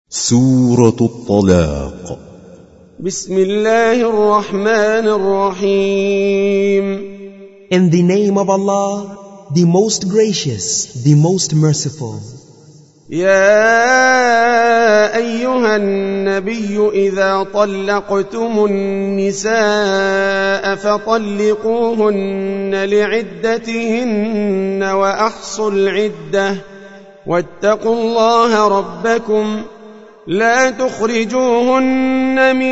سورة الطلاق. بسم الله الرحمن الرحيم. In the name of Allah, the most gracious, the most merciful. يا أيها النبي إذا طلقتم النساء فطلقوهن لعدتهن وأحصوا العدة واتقوا الله ربكم لا تخرجوهن من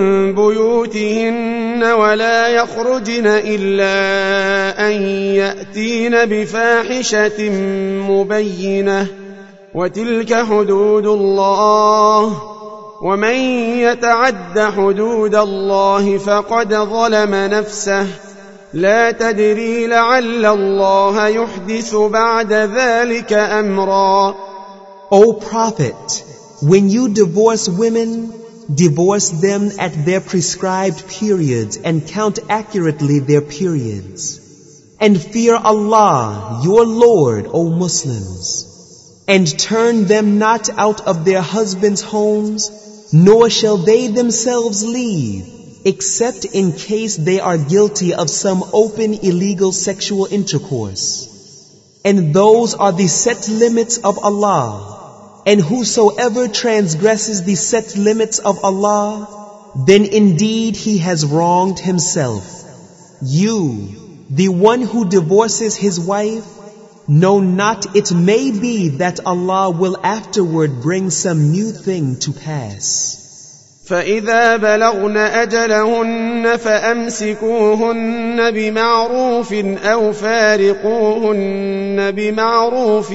بيوتهن ولا يخرجن إلا أن يأتين بفاحشة مبينة وتلك حدود الله ومن يتعد حدود الله فقد ظلم نفسه لا تدري لعل الله يحدث بعد ذلك أمرا. O Prophet, when you divorce women, divorce them at their prescribed periods and count accurately their periods. And fear Allah, your Lord, O Muslims. And turn them not out of their husbands' homes, nor shall they themselves leave, except in case they are guilty of some open illegal sexual intercourse. And those are the set limits of Allah. And whosoever transgresses the set limits of Allah, then indeed he has wronged himself. You, the one who divorces his wife, know not it may be that Allah will afterward bring some new thing to pass. فإذا بلغن أجلهن فأمسكوهن بمعروف أو فارقوهن بمعروف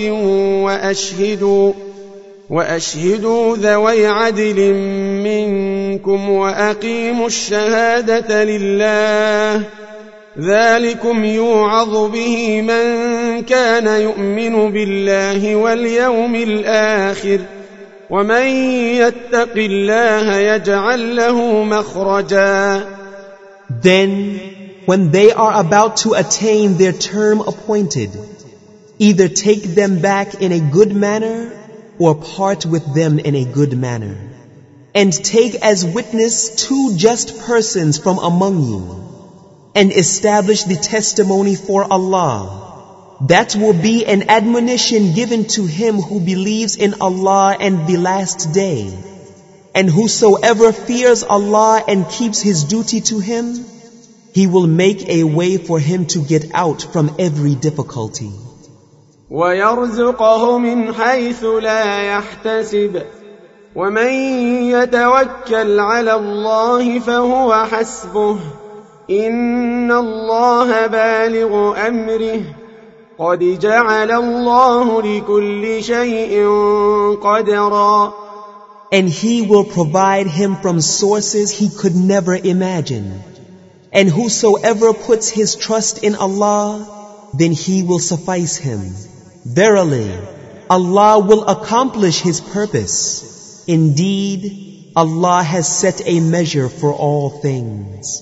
وأشهدوا ذوي عدل منكم وأقيموا الشهادة لله ذلكم يوعظ به من كان يؤمن بالله واليوم الآخر ومن يتق الله يجعل له مخرجا. Then, when they are about to attain their term appointed, either take them back in a good manner or part with them in a good manner. And take as witness 2 just persons from among you, and establish the testimony for Allah. That will be an admonition given to him who believes in Allah and the last day. And whosoever fears Allah and keeps his duty to him, he will make a way for him to get out from every difficulty. وَيَرْزُقَهُ مِنْ حَيْثُ لَا يَحْتَسِبُ وَمَنْ يَتَوَكَّلْ عَلَى اللَّهِ فَهُوَ حَسْبُهُ إِنَّ اللَّهَ بالغ أَمْرِهِ قَدْ جَعَلَ اللَّهُ لِكُلِّ شَيْءٍ قَدْرًا. And he will provide him from sources he could never imagine. And whosoever puts his trust in Allah, then he will suffice him. Verily, Allah will accomplish his purpose. Indeed, Allah has set a measure for all things.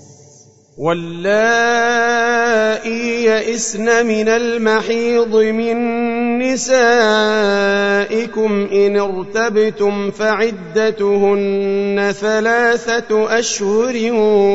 واللائي يئسن من المحيض من نسائكم إن ارتبتم فعدتهن 3 أشهر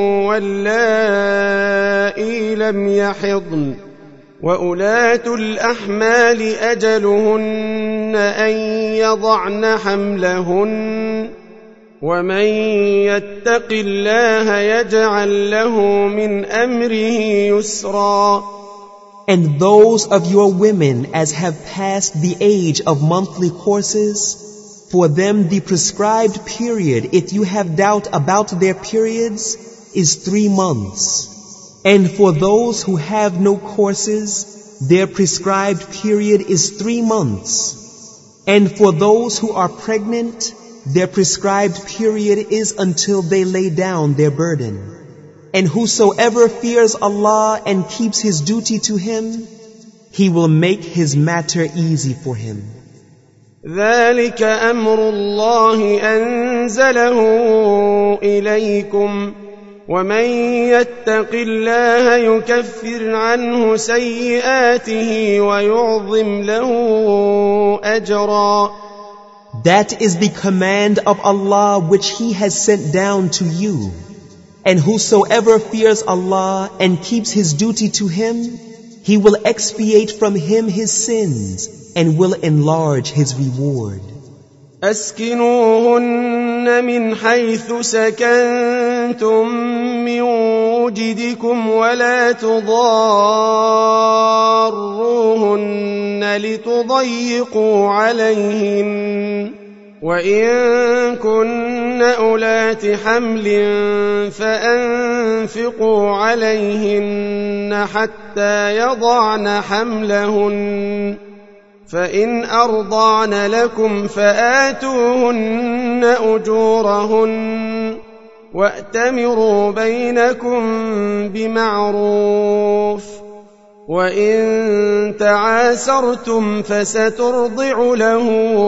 واللائي لم يحضن وأولاة الأحمال أجلهن أن يضعن حملهن ومن يتق الله يجعل له من أمره يسرا. And those of your women as have passed the age of monthly courses, for them the prescribed period, if you have doubt about their periods, is 3 months. And for those who have no courses, their prescribed period is 3 months. And for those who are pregnant, their prescribed period is until they lay down their burden. And whosoever fears Allah and keeps his duty to him, he will make his matter easy for him. ذلك أمر الله أنزله إليكم ومن يتق الله يكفر عنه سيئاته ويعظم له أجرا. That is the command of Allah which He has sent down to you. And whosoever fears Allah and keeps his duty to Him, He will expiate from him his sins and will enlarge his reward. أسكنوهن من حيث سكنتم من وجدكم ولا تضاروهن لتضيقوا عليهن وإن كن أولات حمل فأنفقوا عليهن حتى يضعن حملهن فإن أرضعن لكم فآتوهن أجورهن وأتمروا بينكم بمعروف وإن تعاسرتم فسترضع له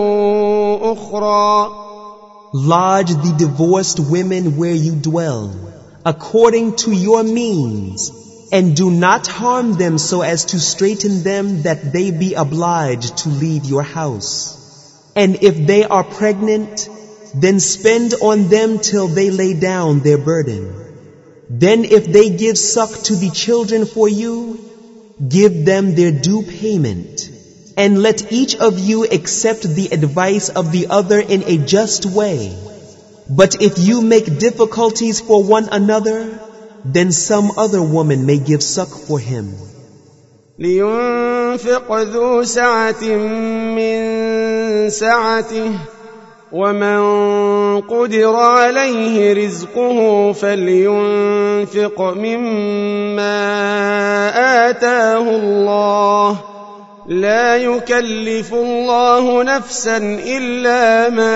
أخرى. Lodge the divorced women where you dwell, according to your means, and do not harm them so as to straiten them that they be obliged to leave your house. And if they are pregnant, then spend on them till they lay down their burden. Then if they give suck to the children for you, give them their due payment, and let each of you accept the advice of the other in a just way. But if you make difficulties for one another, then some other woman may give suck for him. لينفق ذو سعة من سعته ومن قدر عليه رزقه فلينفق مما آتاه الله لا يكلف الله نفسا إلا ما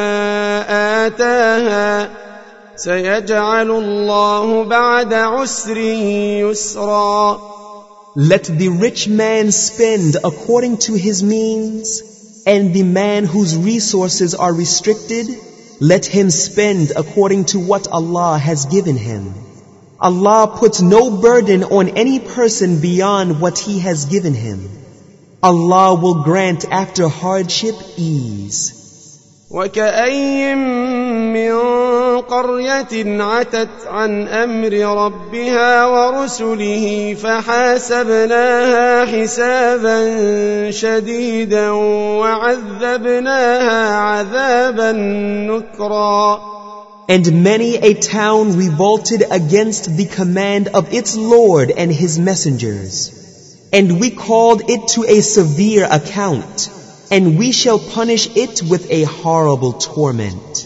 آتاها سيجعل الله بعد عسر يسرا. Let the rich man spend according to his means, and the man whose resources are restricted, let him spend according to what Allah has given him. Allah puts no burden on any person beyond what He has given him. Allah will grant after hardship ease. وكأين من قرية عتت عن أمر ربها ورسله فحاسبناها حسابا شديدا وعذبناها عذابا نكرا. And many a town revolted against the command of its Lord and His messengers. And we called it to a severe account, and we shall punish it with a horrible torment.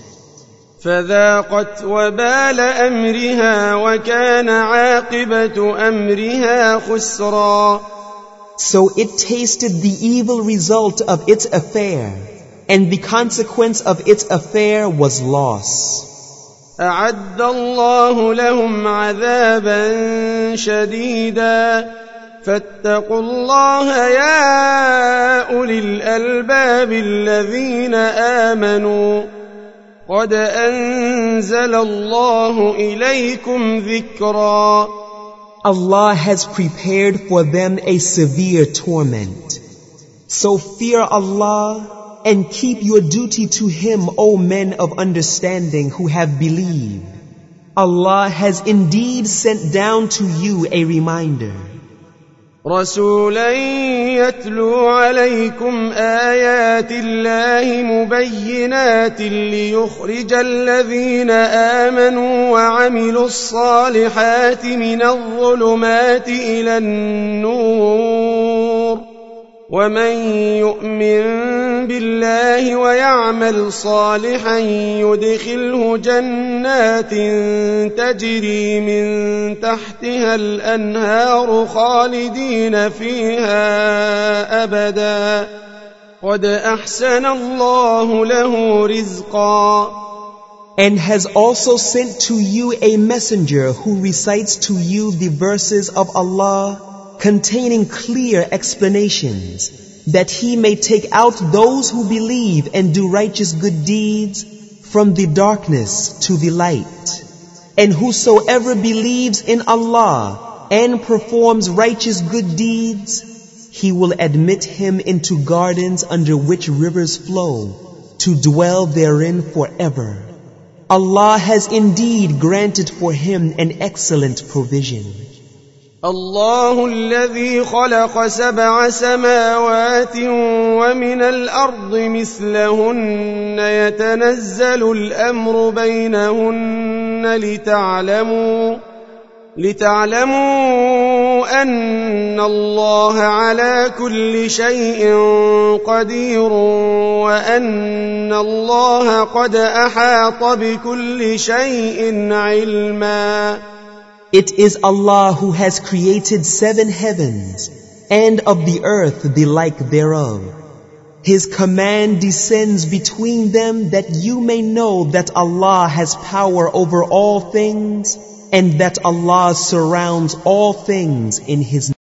فذاقت وبال أمرها وكان عاقبة أمرها خسرا. So it tasted the evil result of its affair, and the consequence of its affair was loss. أعد الله لهم عذابا شديدا فاتقوا الله يا أولي الألباب الذين آمنوا قد أنزل الله إليكم ذكرا. Allah has prepared for them a severe torment. So fear Allah and keep your duty to Him, O men of understanding who have believed. Allah has indeed sent down to you a reminder. رسولا يتلو عليكم آيات الله مبينات ليخرج الذين آمنوا وعملوا الصالحات من الظلمات إلى النور ومن يؤمن بالله ويعمل صالحا يدخله جنات تجري من تحتها الأنهار خالدين فيها أبدا قد أحسن الله له رزقا. And has also sent to you a messenger who recites to you the verses of Allah containing clear explanations, that He may take out those who believe and do righteous good deeds from the darkness to the light. And whosoever believes in Allah and performs righteous good deeds, He will admit him into gardens under which rivers flow, to dwell therein forever. Allah has indeed granted for him an excellent provision. الله الذي خلق 7 سماوات ومن الأرض مثلهن يتنزل الأمر بينهن لتعلموا أن الله على كل شيء قدير وأن الله قد أحاط بكل شيء علما. It is Allah who has created 7 heavens and of the earth the like thereof. His command descends between them that you may know that Allah has power over all things and that Allah surrounds all things in His